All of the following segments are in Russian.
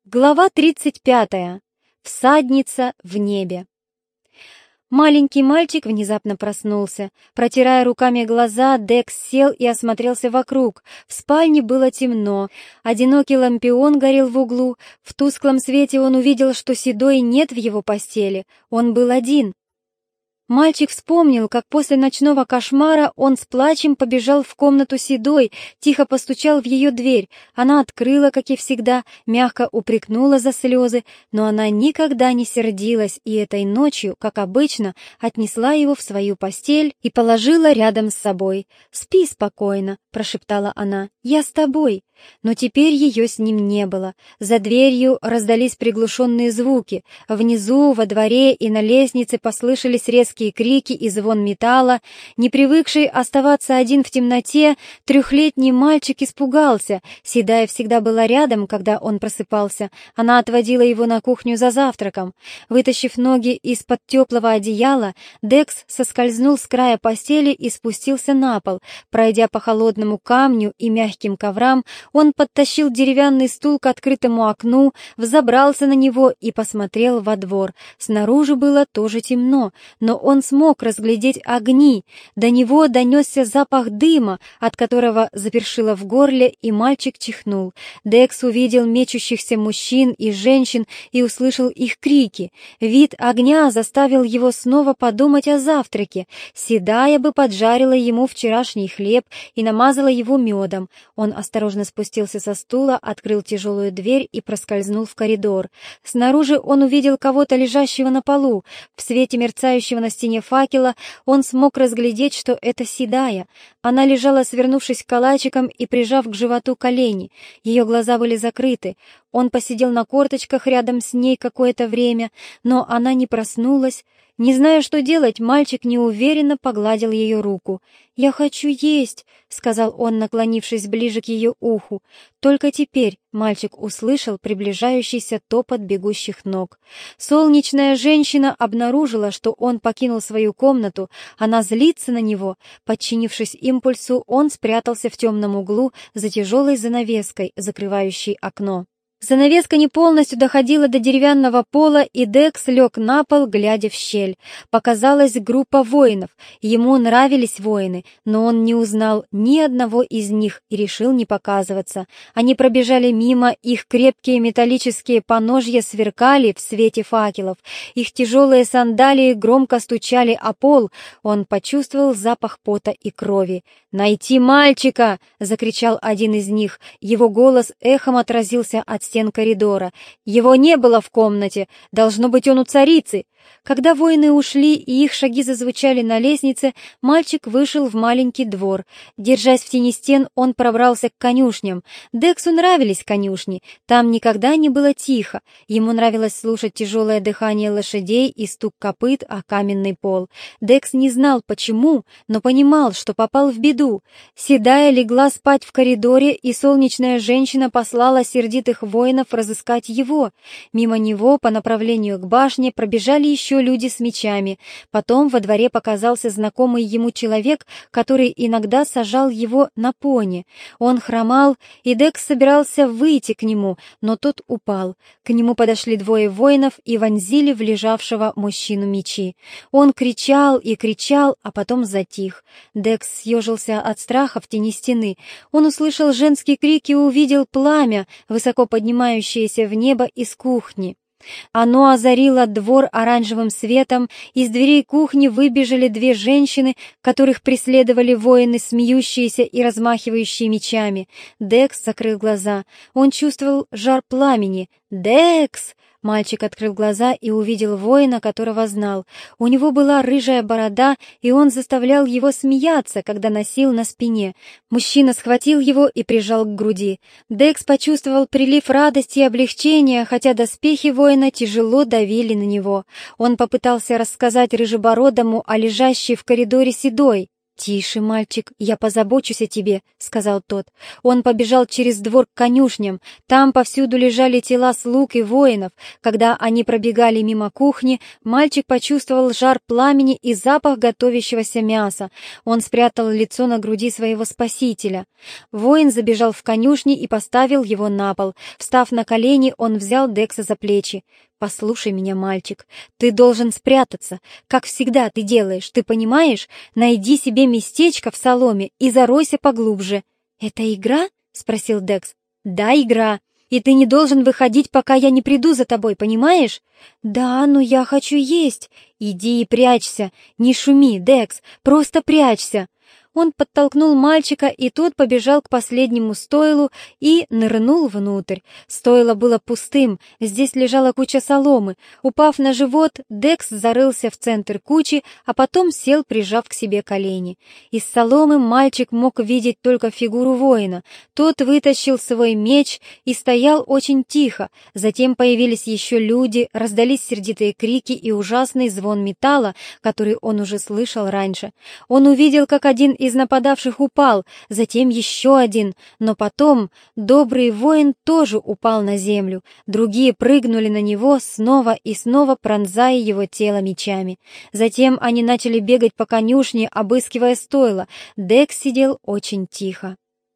Глава 35. Всадница в небе. Маленький мальчик внезапно проснулся. Протирая руками глаза, Декс сел и осмотрелся вокруг. В спальне было темно. Одинокий лампион горел в углу. В тусклом свете он увидел, что Седой нет в его постели. Он был один. Мальчик вспомнил, как после ночного кошмара он с плачем побежал в комнату Седой, тихо постучал в ее дверь. Она открыла, как и всегда, мягко упрекнула за слезы, но она никогда не сердилась и этой ночью, как обычно, отнесла его в свою постель и положила рядом с собой. «Спи спокойно», — прошептала она, — «я с тобой». Но теперь ее с ним не было. За дверью раздались приглушенные звуки. Внизу, во дворе и на лестнице послышались резкие крики и звон металла. Не привыкший оставаться один в темноте, трехлетний мальчик испугался. Седая всегда была рядом, когда он просыпался. Она отводила его на кухню за завтраком. Вытащив ноги из-под теплого одеяла, Декс соскользнул с края постели и спустился на пол. Пройдя по холодному камню и мягким коврам, он подтащил деревянный стул к открытому окну, взобрался на него и посмотрел во двор. Снаружи было тоже темно, но он смог разглядеть огни. До него донесся запах дыма, от которого запершило в горле, и мальчик чихнул. Декс увидел мечущихся мужчин и женщин и услышал их крики. Вид огня заставил его снова подумать о завтраке. Седая бы поджарила ему вчерашний хлеб и намазала его медом. Он осторожно спустился со стула, открыл тяжелую дверь и проскользнул в коридор. Снаружи он увидел кого-то лежащего на полу. В свете мерцающего на стене факела он смог разглядеть, что это Седая. Она лежала, свернувшись калачиком и прижав к животу колени. Ее глаза были закрыты. Он посидел на корточках рядом с ней какое-то время, но она не проснулась. Не зная, что делать, мальчик неуверенно погладил ее руку. «Я хочу есть», — сказал он, наклонившись ближе к ее уху. Только теперь мальчик услышал приближающийся топот бегущих ног. Солнечная женщина обнаружила, что он покинул свою комнату. Она злится на него. Подчинившись импульсу, он спрятался в темном углу за тяжелой занавеской, закрывающей окно. Занавеска не полностью доходила до деревянного пола, и Декс лег на пол, глядя в щель. Показалась группа воинов. Ему нравились воины, но он не узнал ни одного из них и решил не показываться. Они пробежали мимо, их крепкие металлические поножья сверкали в свете факелов. Их тяжелые сандалии громко стучали о пол. Он почувствовал запах пота и крови. «Найти мальчика!» — закричал один из них. Его голос эхом отразился от стен коридора. «Его не было в комнате. Должно быть, он у царицы». Когда воины ушли и их шаги зазвучали на лестнице, мальчик вышел в маленький двор. Держась в тени стен, он пробрался к конюшням. Дексу нравились конюшни. Там никогда не было тихо. Ему нравилось слушать тяжелое дыхание лошадей и стук копыт о каменный пол. Декс не знал, почему, но понимал, что попал в беду. Седая легла спать в коридоре, и солнечная женщина послала сердитых воинов разыскать его. Мимо него по направлению к башне пробежали еще люди с мечами. Потом во дворе показался знакомый ему человек, который иногда сажал его на пони. Он хромал, и Декс собирался выйти к нему, но тот упал. К нему подошли двое воинов и вонзили в лежавшего мужчину мечи. Он кричал и кричал, а потом затих. Декс съежился от страха в тени стены. Он услышал женские крики и увидел пламя, высоко поднимающееся в небо из кухни. Оно озарило двор оранжевым светом, из дверей кухни выбежали две женщины, которых преследовали воины, смеющиеся и размахивающие мечами. Декс закрыл глаза. Он чувствовал жар пламени. «Декс!» Мальчик открыл глаза и увидел воина, которого знал. У него была рыжая борода, и он заставлял его смеяться, когда носил на спине. Мужчина схватил его и прижал к груди. Декс почувствовал прилив радости и облегчения, хотя доспехи воина тяжело давили на него. Он попытался рассказать рыжебородому о лежащей в коридоре Седой. «Тише, мальчик, я позабочусь о тебе», — сказал тот. Он побежал через двор к конюшням. Там повсюду лежали тела слуг и воинов. Когда они пробегали мимо кухни, мальчик почувствовал жар пламени и запах готовящегося мяса. Он спрятал лицо на груди своего спасителя. Воин забежал в конюшни и поставил его на пол. Встав на колени, он взял Декса за плечи. «Послушай меня, мальчик, ты должен спрятаться, как всегда ты делаешь, ты понимаешь? Найди себе местечко в соломе и заройся поглубже». «Это игра?» — спросил Декс. «Да, игра. И ты не должен выходить, пока я не приду за тобой, понимаешь?» «Да, но я хочу есть». «Иди и прячься. Не шуми, Декс, просто прячься». Он подтолкнул мальчика, и тот побежал к последнему стойлу и нырнул внутрь. Стойло было пустым, здесь лежала куча соломы. Упав на живот, Декс зарылся в центр кучи, а потом сел, прижав к себе колени. Из соломы мальчик мог видеть только фигуру воина. Тот вытащил свой меч и стоял очень тихо. Затем появились еще люди, раздались сердитые крики и ужасный звон металла, который он уже слышал раньше. Он увидел, как один из нападавших упал, затем еще один, но потом добрый воин тоже упал на землю. Другие прыгнули на него, снова и снова пронзая его тело мечами. Затем они начали бегать по конюшне, обыскивая стойла. Декс сидел очень тихо.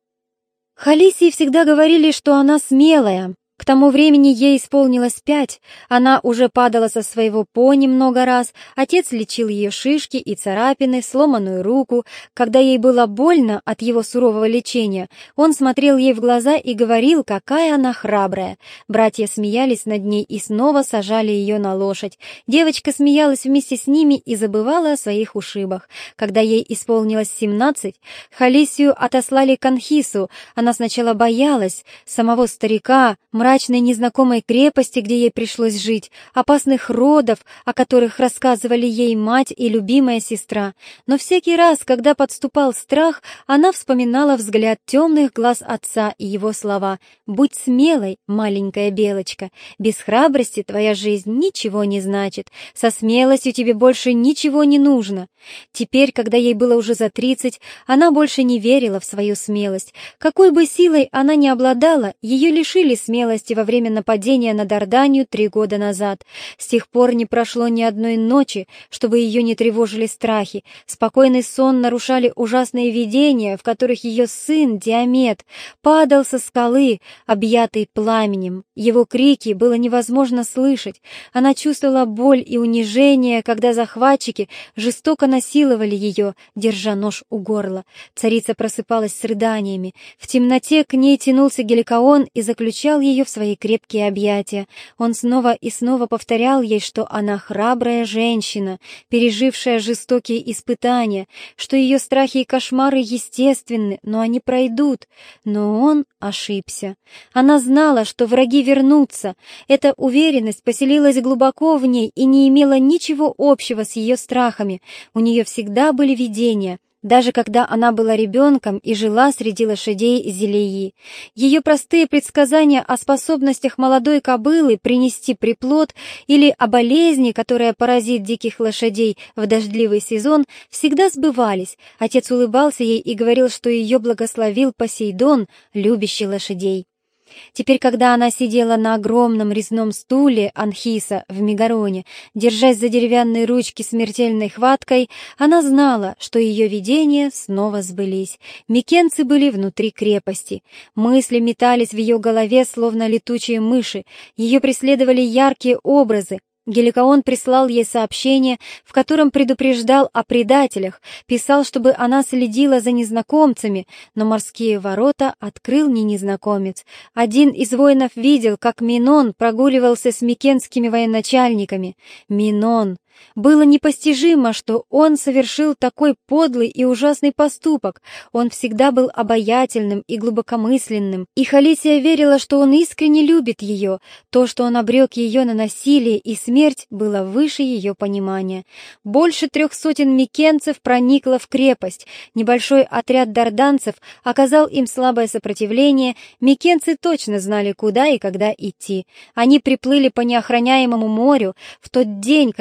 Халисии всегда говорили, что она смелая. К тому времени ей исполнилось 5, она уже падала со своего пони много раз, отец лечил ее шишки и царапины, сломанную руку. Когда ей было больно от его сурового лечения, он смотрел ей в глаза и говорил, какая она храбрая. Братья смеялись над ней и снова сажали ее на лошадь. Девочка смеялась вместе с ними и забывала о своих ушибах. Когда ей исполнилось 17, Халисию отослали к Анхису. Она сначала боялась самого старика, мрачной незнакомой крепости, где ей пришлось жить, опасных родов, о которых рассказывали ей мать и любимая сестра. Но всякий раз, когда подступал страх, она вспоминала взгляд темных глаз отца и его слова: «Будь смелой, маленькая белочка, без храбрости твоя жизнь ничего не значит, со смелостью тебе больше ничего не нужно». Теперь, когда ей было уже за 30, она больше не верила в свою смелость. Какой бы силой она ни обладала, ее лишили смелости во время нападения на Дарданию 3 года назад. С тех пор не прошло ни одной ночи, чтобы ее не тревожили страхи. Спокойный сон нарушали ужасные видения, в которых ее сын Диамет падал со скалы, объятый пламенем. Его крики было невозможно слышать. Она чувствовала боль и унижение, когда захватчики жестоко насиловали ее, держа нож у горла. Царица просыпалась с рыданиями. В темноте к ней тянулся Геликаон и заключал ее в свои крепкие объятия. Он снова и снова повторял ей, что она храбрая женщина, пережившая жестокие испытания, что ее страхи и кошмары естественны, но они пройдут. Но он ошибся. Она знала, что враги вернутся. Эта уверенность поселилась глубоко в ней и не имела ничего общего с ее страхами. У нее всегда были видения, даже когда она была ребенком и жила среди лошадей Зелеи. Ее простые предсказания о способностях молодой кобылы принести приплод или о болезни, которая поразит диких лошадей в дождливый сезон, всегда сбывались. Отец улыбался ей и говорил, что ее благословил Посейдон, любящий лошадей. Теперь, когда она сидела на огромном резном стуле Анхиса в Мегароне, держась за деревянные ручки смертельной хваткой, она знала, что ее видения снова сбылись. Микенцы были внутри крепости. Мысли метались в ее голове, словно летучие мыши. Ее преследовали яркие образы. Геликаон прислал ей сообщение, в котором предупреждал о предателях, писал, чтобы она следила за незнакомцами, но морские ворота открыл не незнакомец. Один из воинов видел, как Минон прогуливался с микенскими военачальниками. Минон! Было непостижимо, что он совершил такой подлый и ужасный поступок. Он всегда был обаятельным и глубокомысленным, и Халисия верила, что он искренне любит ее. То, что он обрек ее на насилие и смерть, было выше ее понимания. Больше 300 микенцев проникло в крепость. Небольшой отряд дарданцев оказал им слабое сопротивление. Микенцы точно знали, куда и когда идти. Они приплыли по неохраняемому морю в тот день, когда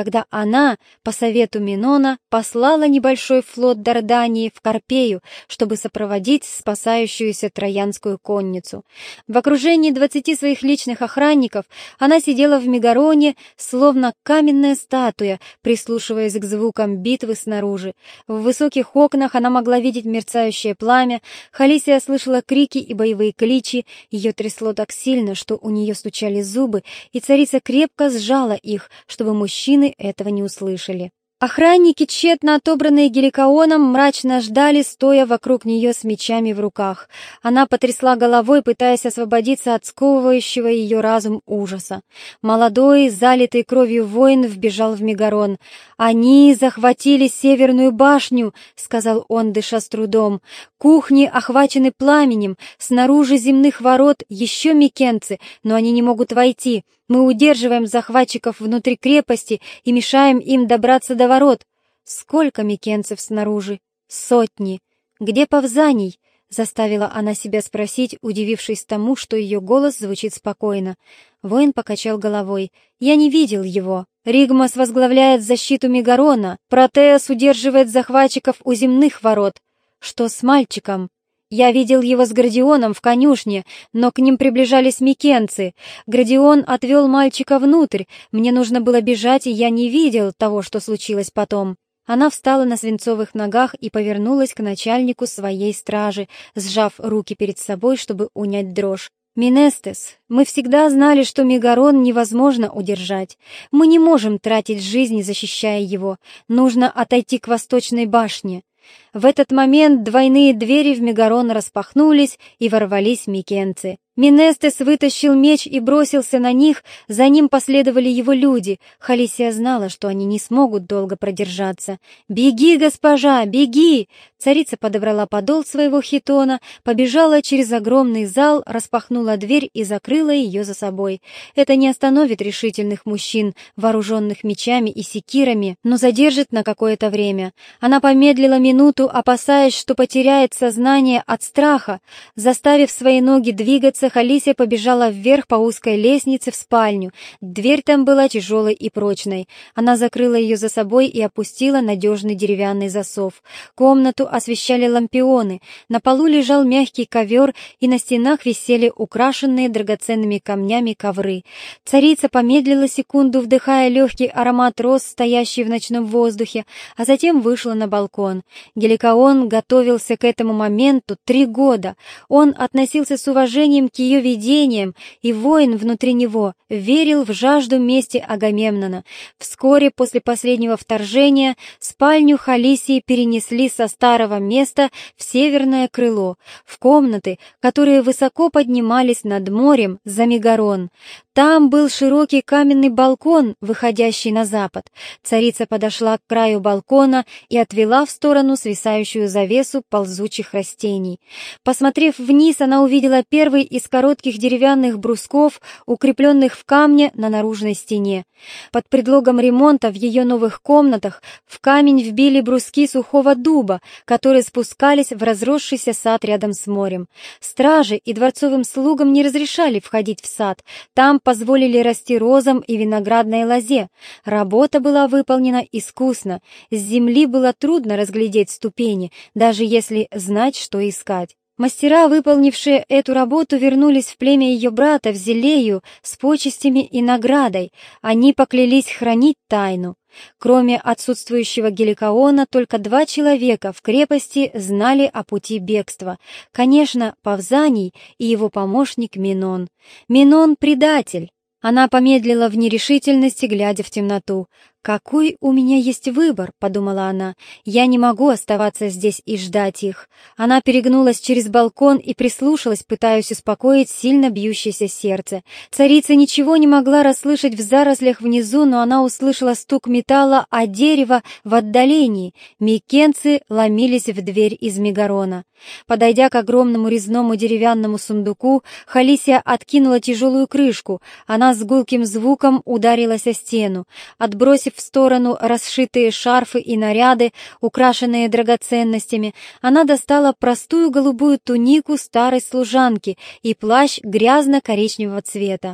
она, по совету Минона, послала небольшой флот Дардании в Карпею, чтобы сопроводить спасающуюся троянскую конницу. В окружении 20 своих личных охранников она сидела в Мегароне, словно каменная статуя, прислушиваясь к звукам битвы снаружи. В высоких окнах она могла видеть мерцающее пламя, Халисия слышала крики и боевые кличи, ее трясло так сильно, что у нее стучали зубы, и царица крепко сжала их, чтобы мужчины этого не услышали. Охранники, тщетно отобранные Геликооном, мрачно ждали, стоя вокруг нее с мечами в руках. Она потрясла головой, пытаясь освободиться от сковывающего ее разум ужаса. Молодой, залитый кровью воин вбежал в Мегарон. «Они захватили Северную башню», — сказал он, дыша с трудом. «Кухни охвачены пламенем, снаружи земных ворот еще микенцы, но они не могут войти. Мы удерживаем захватчиков внутри крепости и мешаем им добраться до ворот. Сколько микенцев снаружи? Сотни. Где Павзаний?» — заставила она себя спросить, удивившись тому, что ее голос звучит спокойно. Воин покачал головой. «Я не видел его. Ригмас возглавляет защиту Мегарона. Протеас удерживает захватчиков у земных ворот. Что с мальчиком?» «Я видел его с Градионом в конюшне, но к ним приближались микенцы. Градион отвел мальчика внутрь. Мне нужно было бежать, и я не видел того, что случилось потом». Она встала на свинцовых ногах и повернулась к начальнику своей стражи, сжав руки перед собой, чтобы унять дрожь. «Минестес, мы всегда знали, что Мегарон невозможно удержать. Мы не можем тратить жизнь, защищая его. Нужно отойти к восточной башне». В этот момент двойные двери в Мегарон распахнулись, и ворвались микенцы. Минестес вытащил меч и бросился на них, за ним последовали его люди. Халисия знала, что они не смогут долго продержаться. «Беги, госпожа, беги!» Царица подобрала подол своего хитона, побежала через огромный зал, распахнула дверь и закрыла ее за собой. Это не остановит решительных мужчин, вооруженных мечами и секирами, но задержит на какое-то время. Она помедлила минуту, опасаясь, что потеряет сознание от страха. Заставив свои ноги двигаться, Халисия побежала вверх по узкой лестнице в спальню. Дверь там была тяжелой и прочной. Она закрыла ее за собой и опустила надежный деревянный засов. Комнату освещали лампионы. На полу лежал мягкий ковер, и на стенах висели украшенные драгоценными камнями ковры. Царица помедлила секунду, вдыхая легкий аромат роз, стоящий в ночном воздухе, а затем вышла на балкон. Геликоон готовился к этому моменту 3 года. Он относился с уважением к ее видениям, и воин внутри него верил в жажду мести Агамемнона. Вскоре после последнего вторжения спальню Халисии перенесли со старого места в северное крыло, в комнаты, которые высоко поднимались над морем за Мегарон. Там был широкий каменный балкон, выходящий на запад. Царица подошла к краю балкона и отвела в сторону свисающую завесу ползучих растений. Посмотрев вниз, она увидела первый из коротких деревянных брусков, укрепленных в камне на наружной стене. Под предлогом ремонта в ее новых комнатах в камень вбили бруски сухого дуба, которые спускались в разросшийся сад рядом с морем. Стражи и дворцовым слугам не разрешали входить в сад. Там позволили расти розам и виноградной лозе. Работа была выполнена искусно. С земли было трудно разглядеть ступени, даже если знать, что искать. Мастера, выполнившие эту работу, вернулись в племя ее брата, в Зелею, с почестями и наградой. Они поклялись хранить тайну. Кроме отсутствующего Геликоона, только 2 человека в крепости знали о пути бегства. Конечно, Павзаний и его помощник Минон. Минон — предатель. Она помедлила в нерешительности, глядя в темноту. «Какой у меня есть выбор?» — подумала она. «Я не могу оставаться здесь и ждать их». Она перегнулась через балкон и прислушалась, пытаясь успокоить сильно бьющееся сердце. Царица ничего не могла расслышать в зарослях внизу, но она услышала стук металла о дерево в отдалении. Микенцы ломились в дверь из Мегарона. Подойдя к огромному резному деревянному сундуку, Халисия откинула тяжелую крышку. Она с гулким звуком ударилась о стену. Отбросив в сторону расшитые шарфы и наряды, украшенные драгоценностями, она достала простую голубую тунику старой служанки и плащ грязно-коричневого цвета.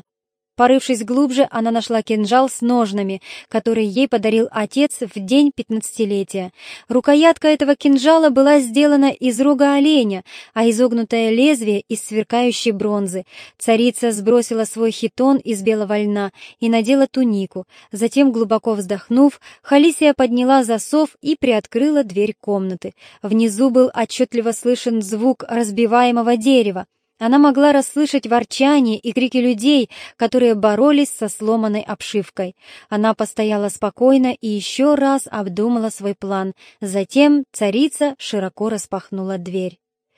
Порывшись глубже, она нашла кинжал с ножнами, который ей подарил отец в день 15-летия. Рукоятка этого кинжала была сделана из рога оленя, а изогнутое лезвие — из сверкающей бронзы. Царица сбросила свой хитон из белого льна и надела тунику. Затем, глубоко вздохнув, Халисия подняла засов и приоткрыла дверь комнаты. Внизу был отчетливо слышен звук разбиваемого дерева. Она могла расслышать ворчание и крики людей, которые боролись со сломанной обшивкой. Она постояла спокойно и еще раз обдумала свой план. Затем царица широко распахнула дверь.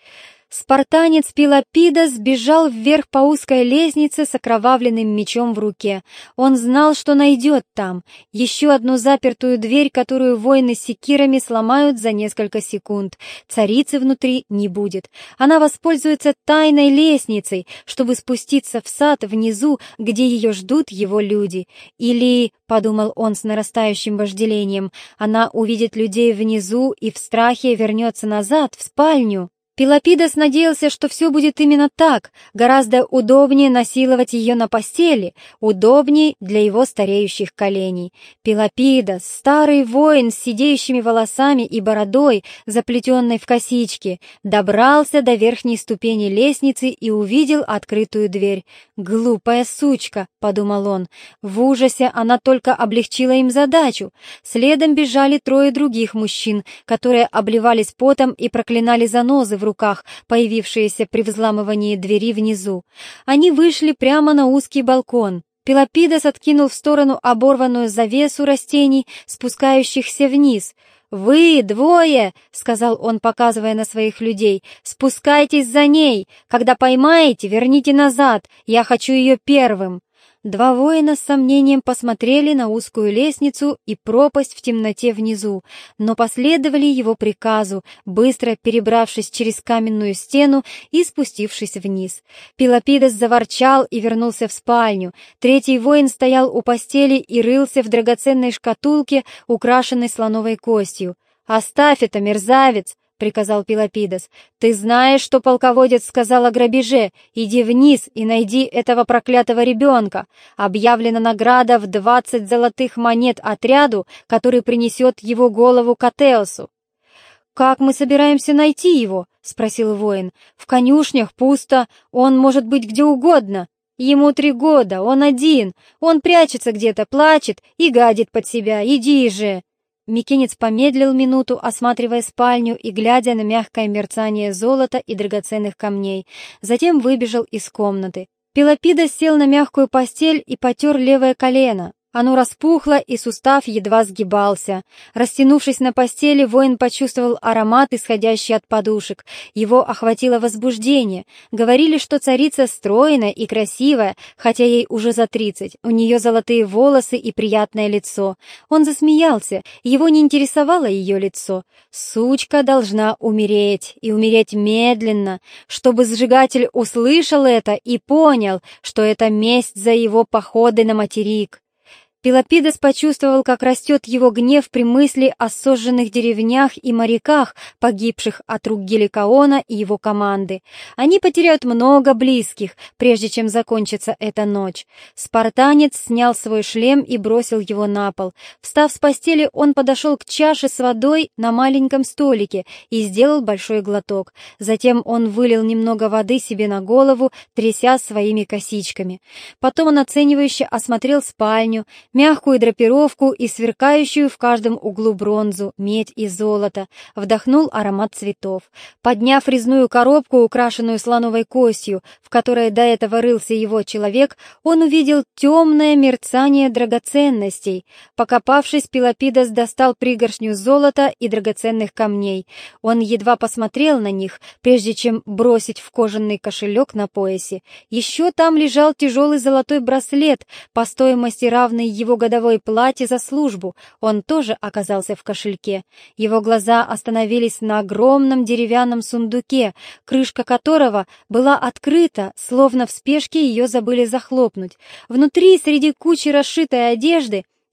Спартанец Пелопидос сбежал вверх по узкой лестнице с окровавленным мечом в руке. Он знал, что найдет там еще одну запертую дверь, которую воины с секирами сломают за несколько секунд. Царицы внутри не будет. Она воспользуется тайной лестницей, чтобы спуститься в сад внизу, где ее ждут его люди. Или, подумал он с нарастающим вожделением, она увидит людей внизу и в страхе вернется назад, в спальню. Пелопидос надеялся, что все будет именно так, гораздо удобнее насиловать ее на постели, удобнее для его стареющих коленей. Пелопидос, старый воин с сидеющими волосами и бородой, заплетенной в косички, добрался до верхней ступени лестницы и увидел открытую дверь. «Глупая сучка», — подумал он. В ужасе она только облегчила им задачу. Следом бежали трое других мужчин, которые обливались потом и проклинали занозы в руках, появившиеся при взламывании двери внизу. Они вышли прямо на узкий балкон. Пелопидос откинул в сторону оборванную завесу растений, спускающихся вниз. «Вы двое», — сказал он, показывая на своих людей, — «спускайтесь за ней. Когда поймаете, верните назад. Я хочу ее первым». Два воина с сомнением посмотрели на узкую лестницу и пропасть в темноте внизу, но последовали его приказу, быстро перебравшись через каменную стену и спустившись вниз. Пелопидос заворчал и вернулся в спальню. Третий воин стоял у постели и рылся в драгоценной шкатулке, украшенной слоновой костью. «Оставь это, мерзавец!» — приказал Пелопидос. «Ты знаешь, что полководец сказал о грабеже. Иди вниз и найди этого проклятого ребенка. Объявлена награда в 20 золотых монет отряду, который принесет его голову к Атеосу». «Как мы собираемся найти его?» — спросил воин. «В конюшнях пусто, он может быть где угодно». «Ему 3 года, он один, он прячется где-то, плачет и гадит под себя. Иди же!» Микенец помедлил минуту, осматривая спальню и глядя на мягкое мерцание золота и драгоценных камней. Затем выбежал из комнаты. Пелопидос сел на мягкую постель и потер левое колено. Оно распухло, и сустав едва сгибался. Растянувшись на постели, воин почувствовал аромат, исходящий от подушек. Его охватило возбуждение. Говорили, что царица стройная и красивая, хотя ей уже за 30. У нее золотые волосы и приятное лицо. Он засмеялся, его не интересовало ее лицо. Сучка должна умереть, и умереть медленно, чтобы сжигатель услышал это и понял, что это месть за его походы на материк. Пелопидос почувствовал, как растет его гнев при мысли о сожженных деревнях и моряках, погибших от рук Геликоона и его команды. Они потеряют много близких, прежде чем закончится эта ночь. Спартанец снял свой шлем и бросил его на пол. Встав с постели, он подошел к чаше с водой на маленьком столике и сделал большой глоток. Затем он вылил немного воды себе на голову, тряся своими косичками. Потом он оценивающе осмотрел спальню, мягкую драпировку и сверкающую в каждом углу бронзу, медь и золото, вдохнул аромат цветов. Подняв резную коробку, украшенную слоновой костью, в которой до этого рылся его человек, он увидел темное мерцание драгоценностей. Покопавшись, Пелопидос достал пригоршню золота и драгоценных камней. Он едва посмотрел на них, прежде чем бросить в кожаный кошелек на поясе. Еще там лежал тяжелый золотой браслет, по стоимости равный его годовой плате за службу. Он тоже оказался в кошельке. Его глаза остановились на огромном деревянном сундуке, крышка которого была открыта, словно в спешке ее забыли захлопнуть. Внутри, среди кучи расшитой одежды,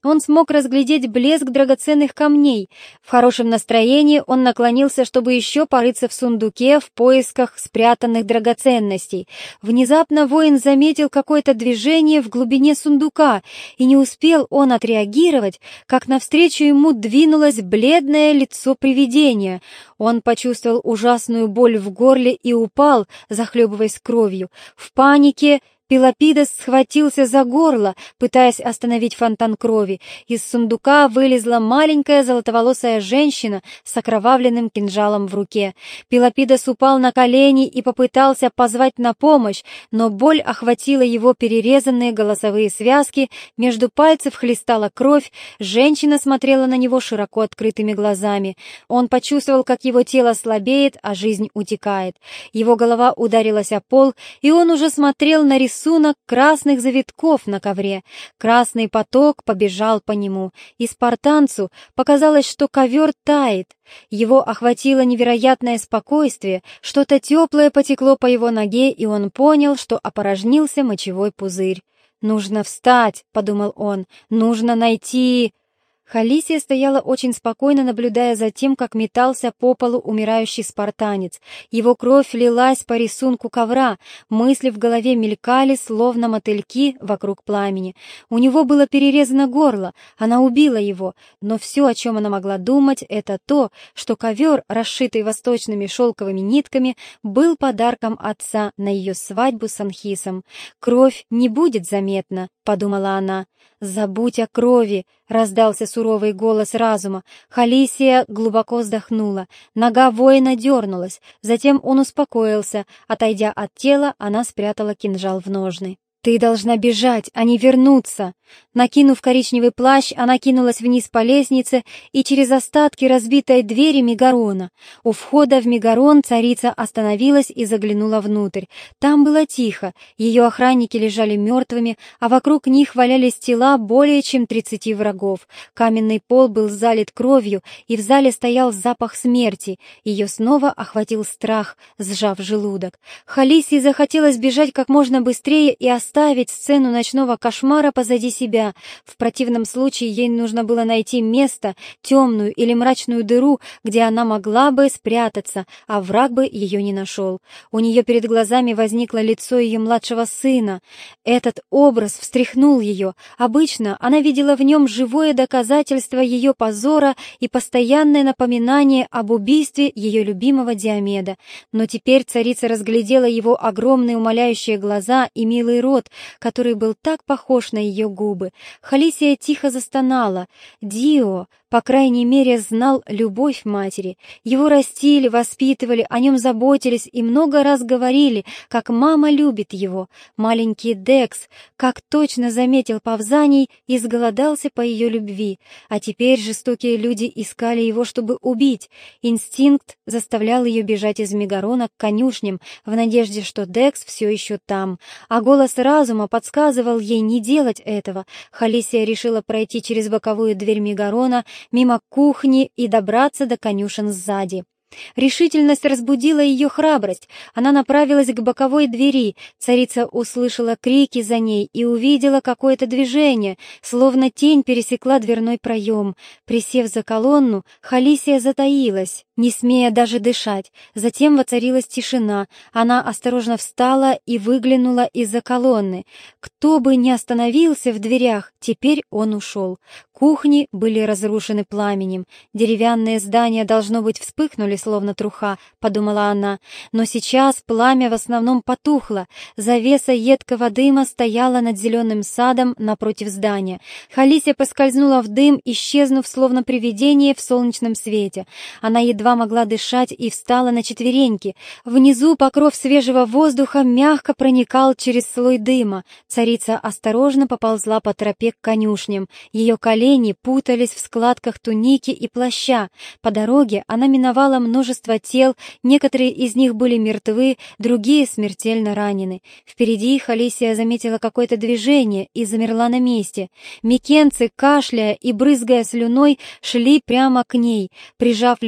Он смог разглядеть блеск драгоценных камней. В хорошем настроении он наклонился, чтобы еще порыться в сундуке в поисках спрятанных драгоценностей. Внезапно воин заметил какое-то движение в глубине сундука, и не успел он отреагировать, как навстречу ему двинулось бледное лицо привидения. Он почувствовал ужасную боль в горле и упал, захлебываясь кровью. В панике Пелопидос схватился за горло, пытаясь остановить фонтан крови. Из сундука вылезла маленькая золотоволосая женщина с окровавленным кинжалом в руке. Пелопидос упал на колени и попытался позвать на помощь, но боль охватила его перерезанные голосовые связки, между пальцев хлестала кровь, женщина смотрела на него широко открытыми глазами. Он почувствовал, как его тело слабеет, а жизнь утекает. Его голова ударилась о пол, и он уже смотрел на рисунок красных завитков на ковре. Красный поток побежал по нему, и спартанцу показалось, что ковер тает. Его охватило невероятное спокойствие, что-то теплое потекло по его ноге, и он понял, что опорожнился мочевой пузырь. «Нужно встать», — подумал он, — «нужно найти...» Халисия стояла очень спокойно, наблюдая за тем, как метался по полу умирающий спартанец. Его кровь лилась по рисунку ковра, мысли в голове мелькали, словно мотыльки вокруг пламени. У него было перерезано горло, она убила его, но все, о чем она могла думать, это то, что ковер, расшитый восточными шелковыми нитками, был подарком отца на ее свадьбу с Анхисом. «Кровь не будет заметна», — подумала она. «Забудь о крови», — раздался суровый голос разума. Халисия глубоко вздохнула. Нога воина дернулась. Затем он успокоился. Отойдя от тела, она спрятала кинжал в ножны. «Ты должна бежать, а не вернуться!» Накинув коричневый плащ, она кинулась вниз по лестнице и через остатки разбитой двери Мегарона. У входа в Мегарон царица остановилась и заглянула внутрь. Там было тихо, ее охранники лежали мертвыми, а вокруг них валялись тела более чем 30 врагов. Каменный пол был залит кровью, и в зале стоял запах смерти. Ее снова охватил страх, сжав желудок. Халисии захотелось бежать как можно быстрее и оставить сцену ночного кошмара позади себя. В противном случае ей нужно было найти место, темную или мрачную дыру, где она могла бы спрятаться, а враг бы ее не нашел. У нее перед глазами возникло лицо ее младшего сына. Этот образ встряхнул ее. Обычно она видела в нем живое доказательство ее позора и постоянное напоминание об убийстве ее любимого Диомеда. Но теперь царица разглядела его огромные умоляющие глаза и милый рот, который был так похож на ее губы. Халисия тихо застонала. Дио, по крайней мере, знал любовь матери. Его растили, воспитывали, о нем заботились и много раз говорили, как мама любит его. Маленький Декс, как точно заметил Павзаний, изголодался по ее любви. А теперь жестокие люди искали его, чтобы убить. Инстинкт заставлял ее бежать из Мегарона к конюшням, в надежде, что Декс все еще там. А голос разума подсказывал ей не делать этого. Халисия решила пройти через боковую дверь Мегарона, мимо кухни и добраться до конюшен сзади. Решительность разбудила ее храбрость. Она направилась к боковой двери. Царица услышала крики за ней и увидела какое-то движение, словно тень пересекла дверной проем. Присев за колонну, Халисия затаилась, не смея даже дышать. Затем воцарилась тишина. Она осторожно встала и выглянула из-за колонны. Кто бы ни остановился в дверях, теперь он ушел. Кухни были разрушены пламенем. Деревянные здания, должно быть, вспыхнули, словно труха, подумала она. Но сейчас пламя в основном потухло. Завеса едкого дыма стояла над зеленым садом напротив здания. Халисия поскользнула в дым, исчезнув, словно привидение в солнечном свете. Она едва могла дышать и встала на четвереньки. Внизу покров свежего воздуха мягко проникал через слой дыма. Царица осторожно поползла по тропе к конюшням. Ее колени путались в складках туники и плаща. По дороге она миновала множество тел, некоторые из них были мертвы, другие смертельно ранены. Впереди Халисия заметила какое-то движение и замерла на месте. Микенцы, кашляя и брызгая слюной, шли прямо к ней. Прижав лицо к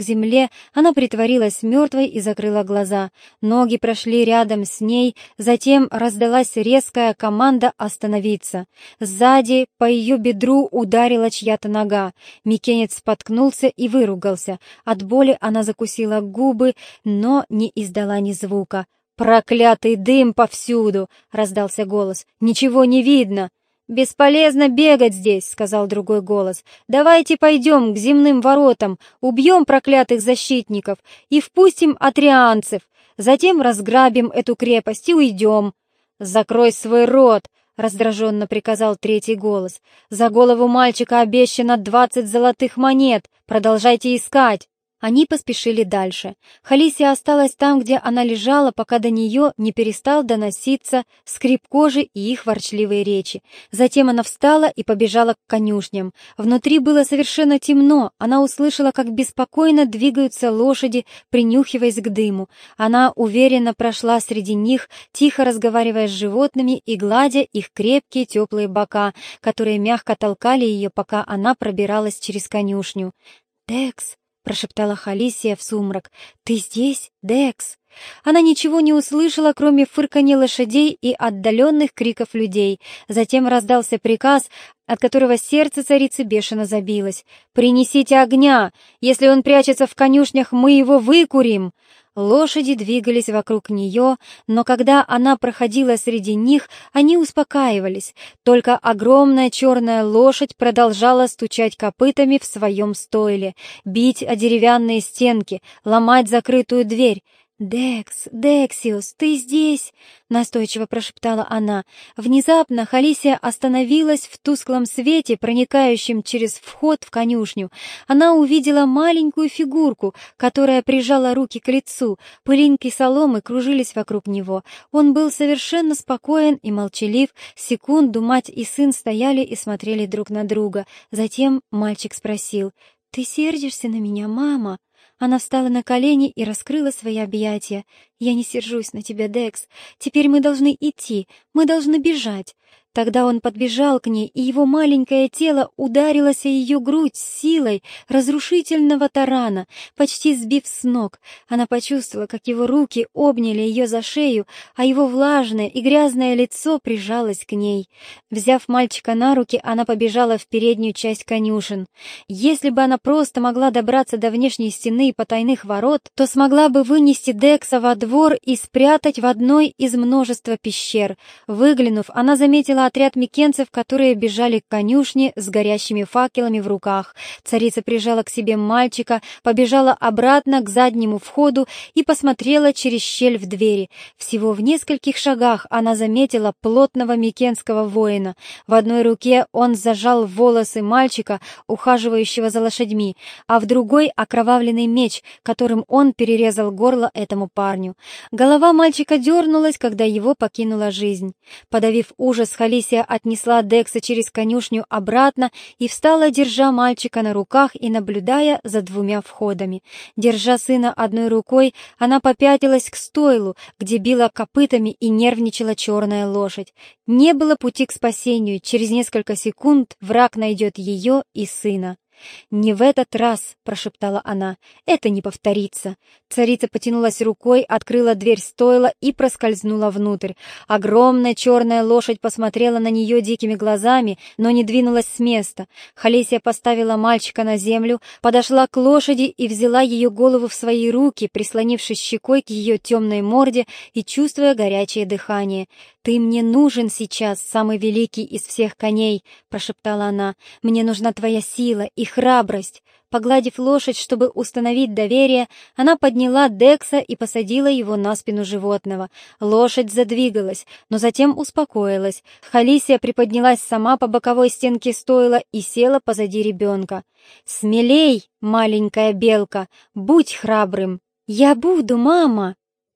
земле, она притворилась мертвой и закрыла глаза. Ноги прошли рядом с ней, затем раздалась резкая команда остановиться. Сзади по ее бедру ударила чья-то нога. Микенец споткнулся и выругался. От боли она закусила губы, но не издала ни звука. «Проклятый дым повсюду!» — раздался голос. «Ничего не видно!» «Бесполезно бегать здесь», — сказал другой голос. «Давайте пойдем к земным воротам, убьем проклятых защитников и впустим атрианцев. Затем разграбим эту крепость и уйдем». «Закрой свой рот», — раздраженно приказал третий голос. «За голову мальчика обещано 20 золотых монет. Продолжайте искать». Они поспешили дальше. Халисия осталась там, где она лежала, пока до нее не перестал доноситься скрип кожи и их ворчливые речи. Затем она встала и побежала к конюшням. Внутри было совершенно темно. Она услышала, как беспокойно двигаются лошади, принюхиваясь к дыму. Она уверенно прошла среди них, тихо разговаривая с животными и гладя их крепкие теплые бока, которые мягко толкали ее, пока она пробиралась через конюшню. «Декс!» — прошептала Халисия в сумрак. «Ты здесь, Декс?» Она ничего не услышала, кроме фырканья лошадей и отдаленных криков людей. Затем раздался приказ, от которого сердце царицы бешено забилось. «Принесите огня! Если он прячется в конюшнях, мы его выкурим!» Лошади двигались вокруг нее, но когда она проходила среди них, они успокаивались. Только огромная черная лошадь продолжала стучать копытами в своем стойле, бить о деревянные стенки, ломать закрытую дверь. «Декс, Дексиус, ты здесь?» — настойчиво прошептала она. Внезапно Халисия остановилась в тусклом свете, проникающем через вход в конюшню. Она увидела маленькую фигурку, которая прижала руки к лицу. Пылинки соломы кружились вокруг него. Он был совершенно спокоен и молчалив. Секунду мать и сын стояли и смотрели друг на друга. Затем мальчик спросил: «Ты сердишься на меня, мама?» Она встала на колени и раскрыла свои объятия. «Я не сержусь на тебя, Декс. Теперь мы должны идти, мы должны бежать». Тогда он подбежал к ней, и его маленькое тело ударилось о ее грудь с силой разрушительного тарана, почти сбив с ног. Она почувствовала, как его руки обняли ее за шею, а его влажное и грязное лицо прижалось к ней. Взяв мальчика на руки, она побежала в переднюю часть конюшен. Если бы она просто могла добраться до внешней стены и потайных ворот, то смогла бы вынести Декса во двор и спрятать в одной из множества пещер. Выглянув, она заметила отряд микенцев, которые бежали к конюшне с горящими факелами в руках. Царица прижала к себе мальчика, побежала обратно к заднему входу и посмотрела через щель в двери. Всего в нескольких шагах она заметила плотного микенского воина. В одной руке он зажал волосы мальчика, ухаживающего за лошадьми, а в другой — окровавленный меч, которым он перерезал горло этому парню. Голова мальчика дернулась, когда его покинула жизнь. Подавив ужас, Халисия отнесла Декса через конюшню обратно и встала, держа мальчика на руках и наблюдая за двумя входами. Держа сына одной рукой, она попятилась к стойлу, где била копытами и нервничала черная лошадь. Не было пути к спасению, через несколько секунд враг найдет ее и сына. «Не в этот раз», — прошептала она, — «это не повторится». Царица потянулась рукой, открыла дверь стойла и проскользнула внутрь. Огромная черная лошадь посмотрела на нее дикими глазами, но не двинулась с места. Халисия поставила мальчика на землю, подошла к лошади и взяла ее голову в свои руки, прислонившись щекой к ее темной морде и чувствуя горячее дыхание. «Ты мне нужен сейчас, самый великий из всех коней», — прошептала она. «Мне нужна твоя сила и храбрость». Погладив лошадь, чтобы установить доверие, она подняла Декса и посадила его на спину животного. Лошадь задвигалась, но затем успокоилась. Халисия приподнялась сама по боковой стенке стойла и села позади ребенка. «Смелей, маленькая белка, будь храбрым!» «Я буду, мама!»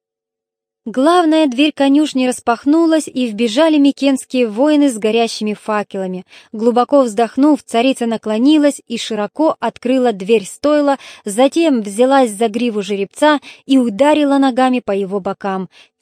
Главная дверь конюшни распахнулась, и вбежали микенские воины с горящими факелами. Глубоко вздохнув, царица наклонилась и широко открыла дверь стойла, затем взялась за гриву жеребца и ударила ногами по его бокам.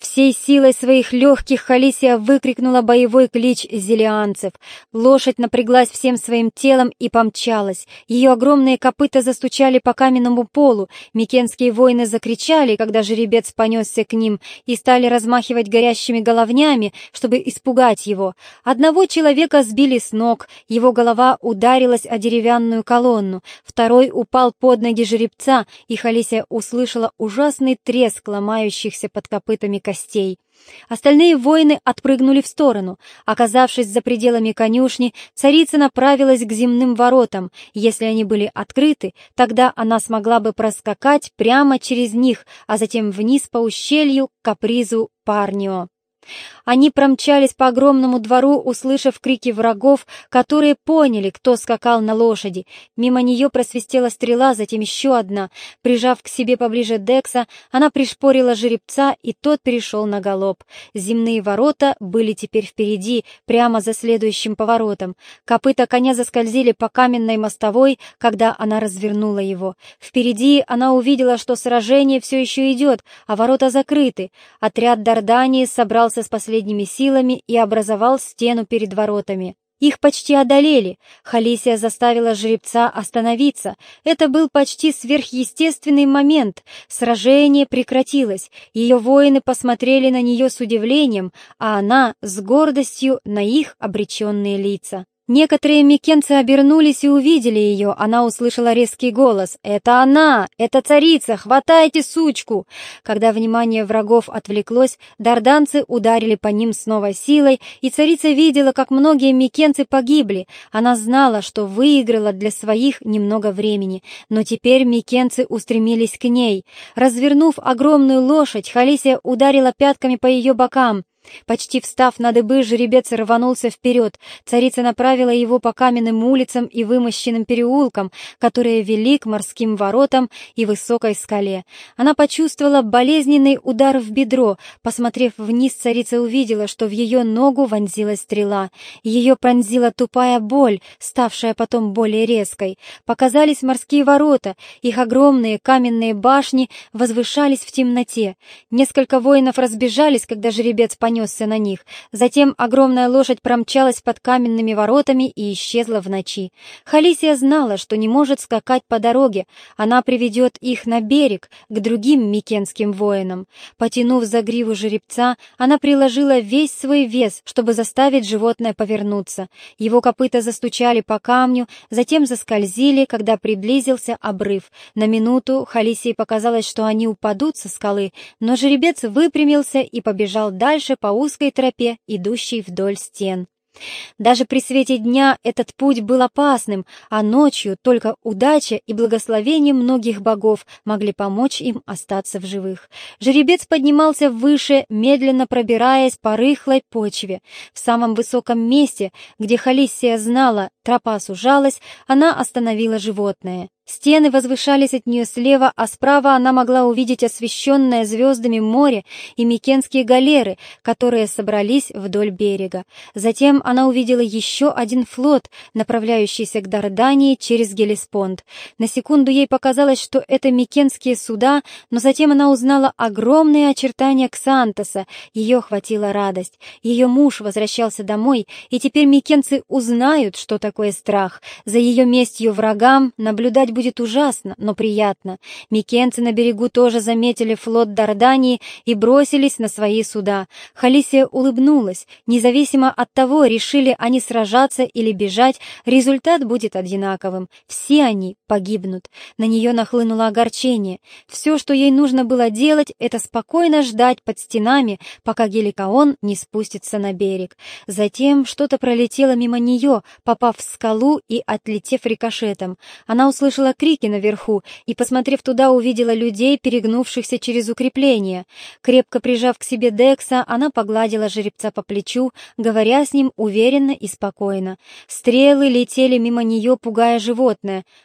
Всей силой своих легких Халисия выкрикнула боевой клич зелианцев. Лошадь напряглась всем своим телом и помчалась. Ее огромные копыта застучали по каменному полу. Микенские воины закричали, когда жеребец понесся к ним, и стали размахивать горящими головнями, чтобы испугать его. Одного человека сбили с ног, его голова ударилась о деревянную колонну, второй упал под ноги жеребца, и Халисия услышала ужасный треск ломающихся под копытами костей. Остальные воины отпрыгнули в сторону. Оказавшись за пределами конюшни, царица направилась к земным воротам. Если они были открыты, тогда она смогла бы проскакать прямо через них, а затем вниз по ущелью к капризу Парнио. Они промчались по огромному двору, услышав крики врагов, которые поняли, кто скакал на лошади. Мимо нее просвистела стрела, затем еще одна. Прижав к себе поближе Декса, она пришпорила жеребца, и тот перешел на галоп. Земные ворота были теперь впереди, прямо за следующим поворотом. Копыта коня заскользили по каменной мостовой, когда она развернула его. Впереди она увидела, что сражение все еще идет, а ворота закрыты. Отряд Дардании собрался с последними силами и образовал стену перед воротами. Их почти одолели. Халисия заставила жеребца остановиться. Это был почти сверхъестественный момент. Сражение прекратилось. Ее воины посмотрели на нее с удивлением, а она с гордостью на их обреченные лица. Некоторые микенцы обернулись и увидели ее. Она услышала резкий голос: «Это она! Это царица! Хватайте сучку!» Когда внимание врагов отвлеклось, дарданцы ударили по ним с новой силой, и царица видела, как многие микенцы погибли. Она знала, что выиграла для своих немного времени, но теперь микенцы устремились к ней. Развернув огромную лошадь, Халисия ударила пятками по ее бокам. Почти встав на дыбы, жеребец рванулся вперед. Царица направила его по каменным улицам и вымощенным переулкам, которые вели к морским воротам и высокой скале. Она почувствовала болезненный удар в бедро. Посмотрев вниз, царица увидела, что в ее ногу вонзилась стрела. Ее пронзила тупая боль, ставшая потом более резкой. Показались морские ворота. Их огромные каменные башни возвышались в темноте. Несколько воинов разбежались, когда жеребец понесся на них. Затем огромная лошадь промчалась под каменными воротами и исчезла в ночи. Халисия знала, что не может скакать по дороге. Она приведет их на берег, к другим микенским воинам. Потянув за гриву жеребца, она приложила весь свой вес, чтобы заставить животное повернуться. Его копыта застучали по камню, затем заскользили, когда приблизился обрыв. На минуту Халисии показалось, что они упадут со скалы, но жеребец выпрямился и побежал дальше по узкой тропе, идущей вдоль стен. Даже при свете дня этот путь был опасным, а ночью только удача и благословение многих богов могли помочь им остаться в живых. Жеребец поднимался выше, медленно пробираясь по рыхлой почве. В самом высоком месте, где Халисия знала, тропа сужалась, она остановила животное. Стены возвышались от нее слева, а справа она могла увидеть освещенное звездами море и микенские галеры, которые собрались вдоль берега. Затем она увидела еще один флот, направляющийся к Дардании через Гелеспонд. На секунду ей показалось, что это микенские суда, но затем она узнала огромные очертания Ксантоса. Ее охватила радость. Ее муж возвращался домой, и теперь микенцы узнают, что такое страх. За ее местью врагам наблюдать будет ужасно, но приятно. Микенцы на берегу тоже заметили флот Дардании и бросились на свои суда. Халисия улыбнулась. Независимо от того, решили они сражаться или бежать, результат будет одинаковым. Все они погибнут. На нее нахлынуло огорчение. Все, что ей нужно было делать, это спокойно ждать под стенами, пока Геликаон не спустится на берег. Затем что-то пролетело мимо нее, попав в скалу и отлетев рикошетом. Она услышала крики наверху и, посмотрев туда, увидела людей, перегнувшихся через укрепление. Крепко прижав к себе Декса, она погладила жеребца по плечу, говоря с ним уверенно и спокойно. Стрелы летели мимо нее, пугая животное.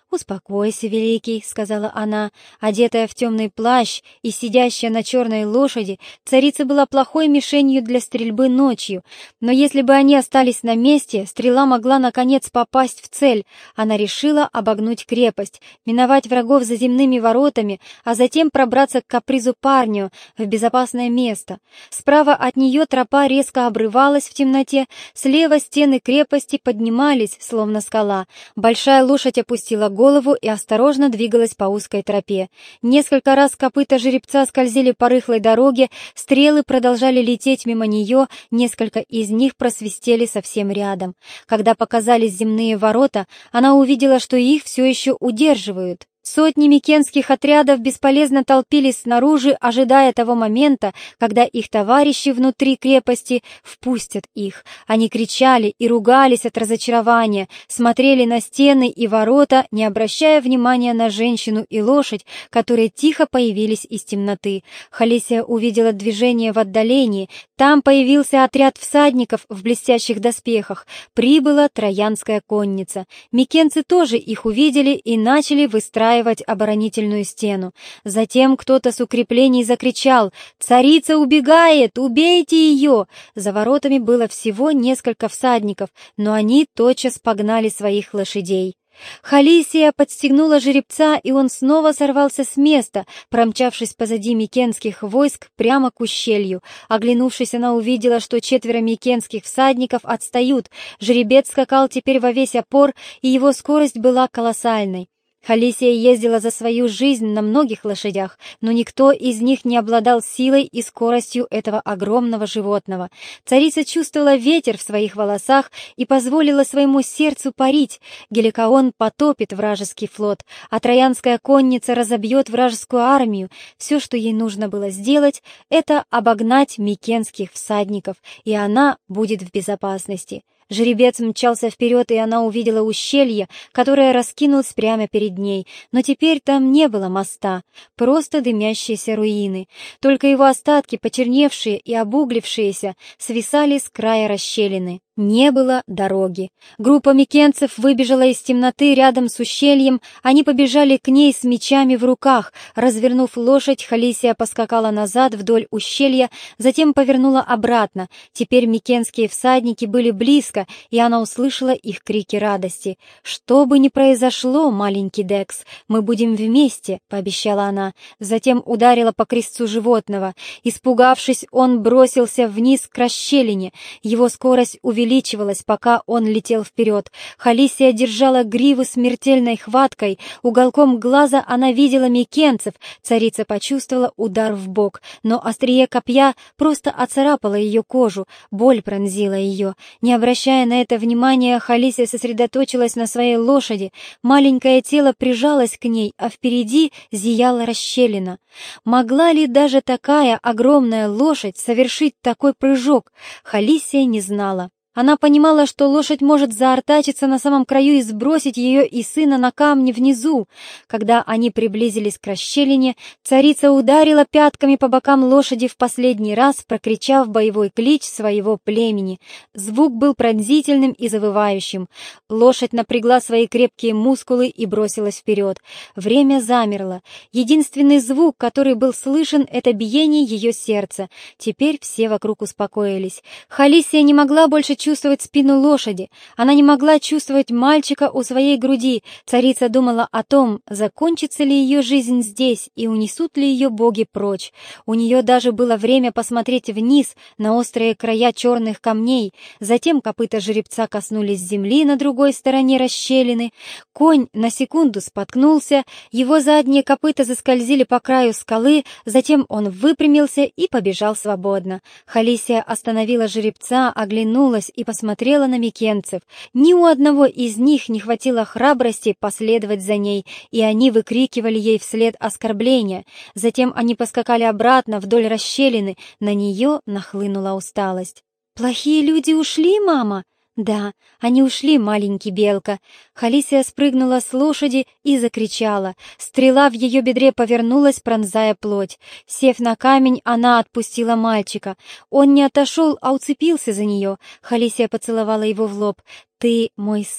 «Успокойся, великий», — сказала она. Одетая в темный плащ и сидящая на черной лошади, царица была плохой мишенью для стрельбы ночью, но если бы они остались на месте, стрела могла наконец попасть в цель. Она решила обогнуть крепость, миновать врагов за земными воротами, а затем пробраться к капризу парню в безопасное место. Справа от нее тропа резко обрывалась в темноте, слева стены крепости поднимались, словно скала. Большая лошадь опустила голову и осторожно двигалась по узкой тропе. Несколько раз копыта жеребца скользили по рыхлой дороге, стрелы продолжали лететь мимо нее, несколько из них просвистели совсем рядом. Когда показались земные ворота, она увидела, что их все еще удерживают. Сотни микенских отрядов бесполезно толпились снаружи, ожидая того момента, когда их товарищи внутри крепости впустят их. Они кричали и ругались от разочарования, смотрели на стены и ворота, не обращая внимания на женщину и лошадь, которые тихо появились из темноты. Халисия увидела движение в отдалении. Там появился отряд всадников в блестящих доспехах. Прибыла троянская конница. Микенцы тоже их увидели и начали выстраивать оборонительную стену. Затем кто-то с укреплений закричал: «Царица убегает! Убейте ее!» За воротами было всего несколько всадников, но они тотчас погнали своих лошадей. Халисия подстегнула жеребца, и он снова сорвался с места, промчавшись позади микенских войск прямо к ущелью. Оглянувшись, она увидела, что 4 микенских всадников отстают. Жеребец скакал теперь во весь опор, и его скорость была колоссальной. Халисия ездила за свою жизнь на многих лошадях, но никто из них не обладал силой и скоростью этого огромного животного. Царица чувствовала ветер в своих волосах и позволила своему сердцу парить. Геликоон потопит вражеский флот, а троянская конница разобьет вражескую армию. Все, что ей нужно было сделать, это обогнать микенских всадников, и она будет в безопасности. Жеребец мчался вперед, и она увидела ущелье, которое раскинулось прямо перед ней, но теперь там не было моста, просто дымящиеся руины. Только его остатки, почерневшие и обуглившиеся, свисали с края расщелины. Не было дороги. Группа микенцев выбежала из темноты рядом с ущельем, они побежали к ней с мечами в руках. Развернув лошадь, Халисия поскакала назад вдоль ущелья, затем повернула обратно. Теперь микенские всадники были близко, и она услышала их крики радости. «Что бы ни произошло, маленький Декс, мы будем вместе», — пообещала она. Затем ударила по крестцу животного. Испугавшись, он бросился вниз к расщелине. Его скорость увеличилась, пока он летел вперед. Халисия держала гриву смертельной хваткой. Уголком глаза она видела микенцев. Царица почувствовала удар в бок, но острие копья просто оцарапало ее кожу. Боль пронзила ее. Не обращая на это внимания, Халисия сосредоточилась на своей лошади. Маленькое тело прижалось к ней, а впереди зияла расщелина. Могла ли даже такая огромная лошадь совершить такой прыжок? Халисия не знала. Она понимала, что лошадь может заортачиться на самом краю и сбросить ее и сына на камни внизу. Когда они приблизились к расщелине, царица ударила пятками по бокам лошади в последний раз, прокричав боевой клич своего племени. Звук был пронзительным и завывающим. Лошадь напрягла свои крепкие мускулы и бросилась вперед. Время замерло. Единственный звук, который был слышен, — это биение ее сердца. Теперь все вокруг успокоились. Халисия не могла больше чувствовать спину лошади. Она не могла чувствовать мальчика у своей груди. Царица думала о том, закончится ли ее жизнь здесь и унесут ли ее боги прочь. У нее даже было время посмотреть вниз на острые края черных камней. Затем копыта жеребца коснулись земли на другой стороне расщелины. Конь на секунду споткнулся, его задние копыта заскользили по краю скалы, затем он выпрямился и побежал свободно. Халисия остановила жеребца, оглянулась и посмотрела на микенцев. Ни у одного из них не хватило храбрости последовать за ней, и они выкрикивали ей вслед оскорбления. Затем они поскакали обратно вдоль расщелины, на нее нахлынула усталость. «Плохие люди ушли, мама?» «Да, они ушли, маленький белка». Халисия спрыгнула с лошади и закричала. Стрела в ее бедре повернулась, пронзая плоть. Сев на камень, она отпустила мальчика. Он не отошел, а уцепился за нее. Халисия поцеловала его в лоб. «Ты мой сын,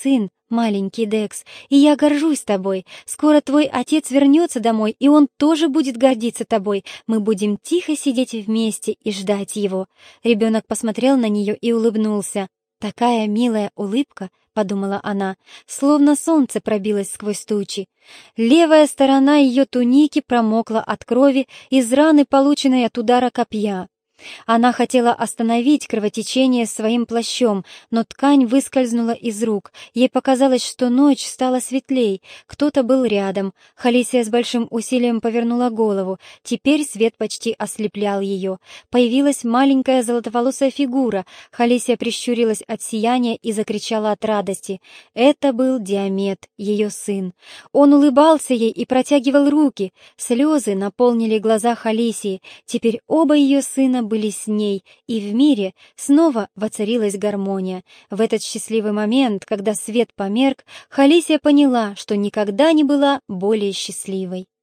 маленький Декс, и я горжусь тобой. Скоро твой отец вернется домой, и он тоже будет гордиться тобой. Мы будем тихо сидеть вместе и ждать его». Ребенок посмотрел на нее и улыбнулся. «Такая милая улыбка», — подумала она, словно солнце пробилось сквозь тучи. Левая сторона ее туники промокла от крови из раны, полученной от удара копья. Она хотела остановить кровотечение своим плащом, но ткань выскользнула из рук. Ей показалось, что ночь стала светлей. Кто-то был рядом. Халисия с большим усилием повернула голову. Теперь свет почти ослеплял ее. Появилась маленькая золотоволосая фигура. Халисия прищурилась от сияния и закричала от радости. Это был Диамет, ее сын. Он улыбался ей и протягивал руки. Слезы наполнили глаза Халисии. Теперь оба ее сына были с ней, и в мире снова воцарилась гармония. В этот счастливый момент, когда свет померк, Халисия поняла, что никогда не была более счастливой.